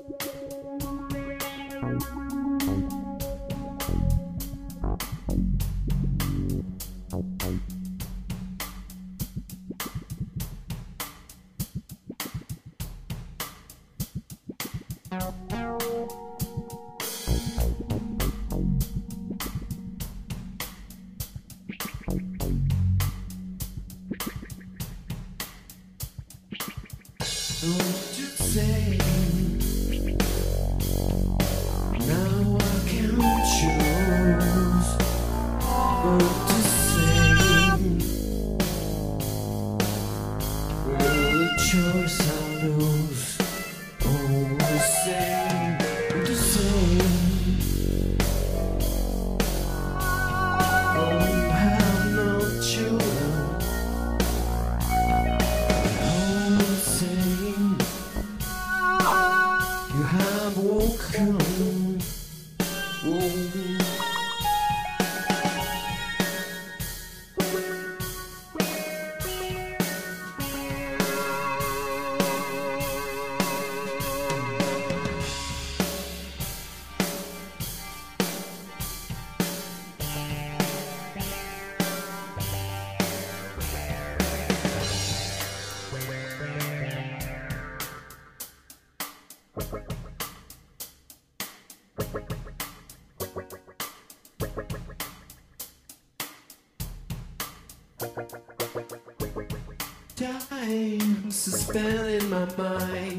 Time suspended in my mind.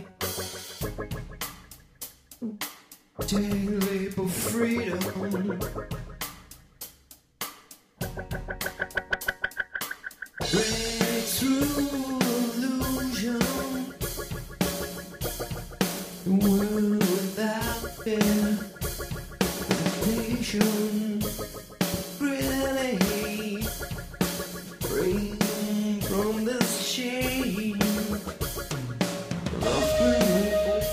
Daily for freedom. Break through illusion. The world without fear. Meditation. Really free from this chain. Love me.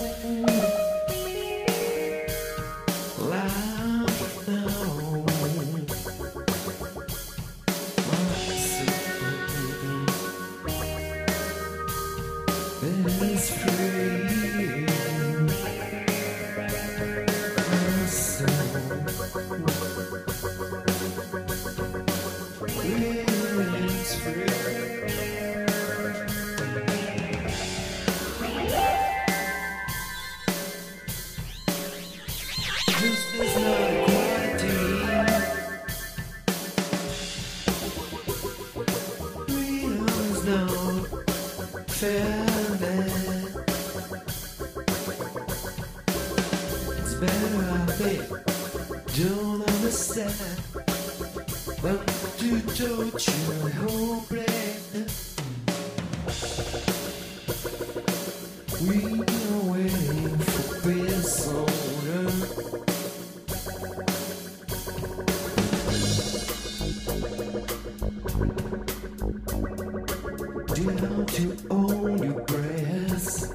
Laugh now. Is free. My soul is free. This is not a quantity. Freedom is not fair. It's better I bet. Don't understand. But to torture hopeless. We are waiting for peace on earth. Down to own your breath.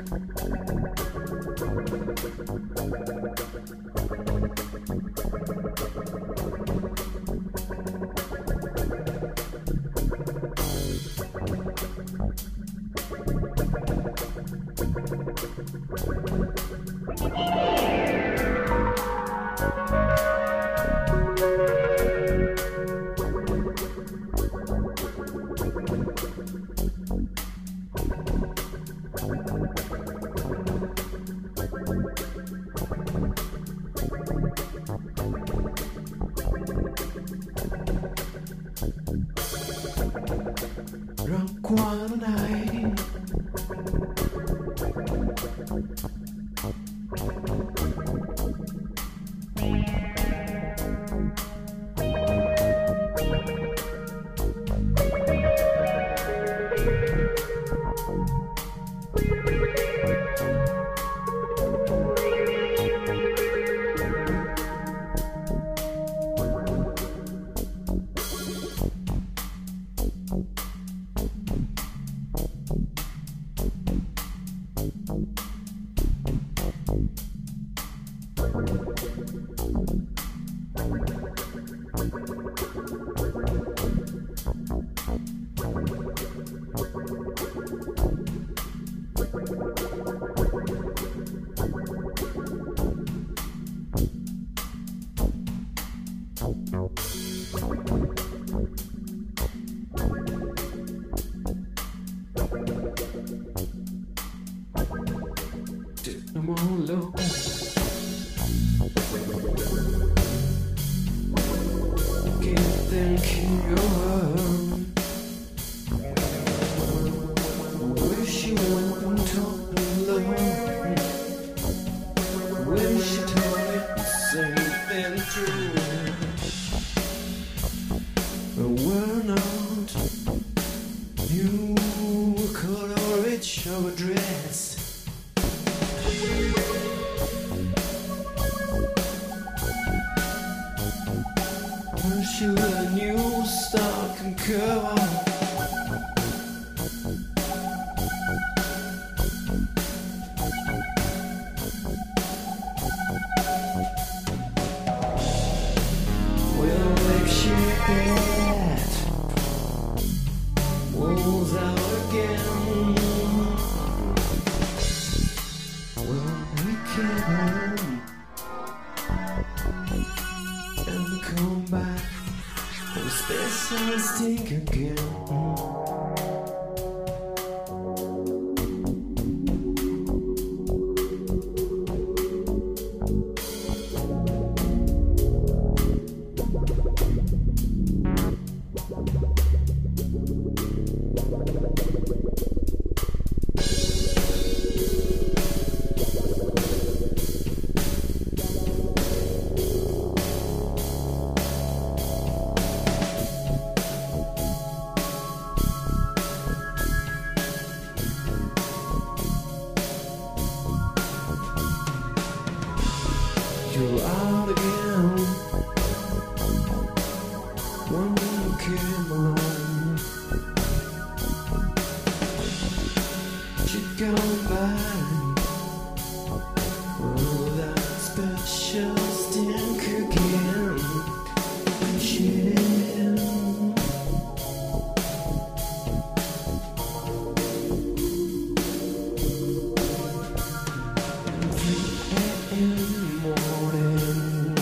Drunk one night. I'm all alone. Keep thinking you're her. Wish you wouldn't talk alone. Wish you told it the same thing true. But we're not. You color each of a dress. Wish you a new stock and cover. We'll make sure that walls out again. Well, we came home and come back from space and stink again. You're out again when you came along. You'd gone by. Oh, that special stink again. Shit. 3 a.m. morning,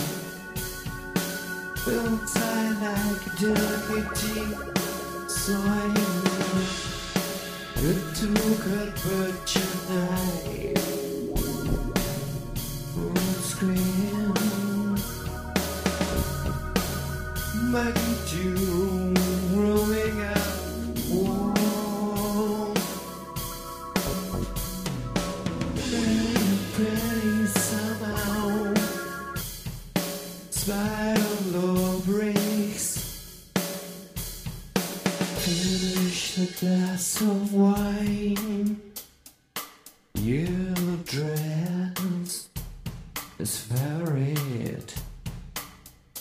feel tired like a delicate, so I knew it took a butcher knife. Full screen, back into rolling out wall. Pretty somehow, spite of low breaks. Finish the glass of wine. Yellow dress is varied.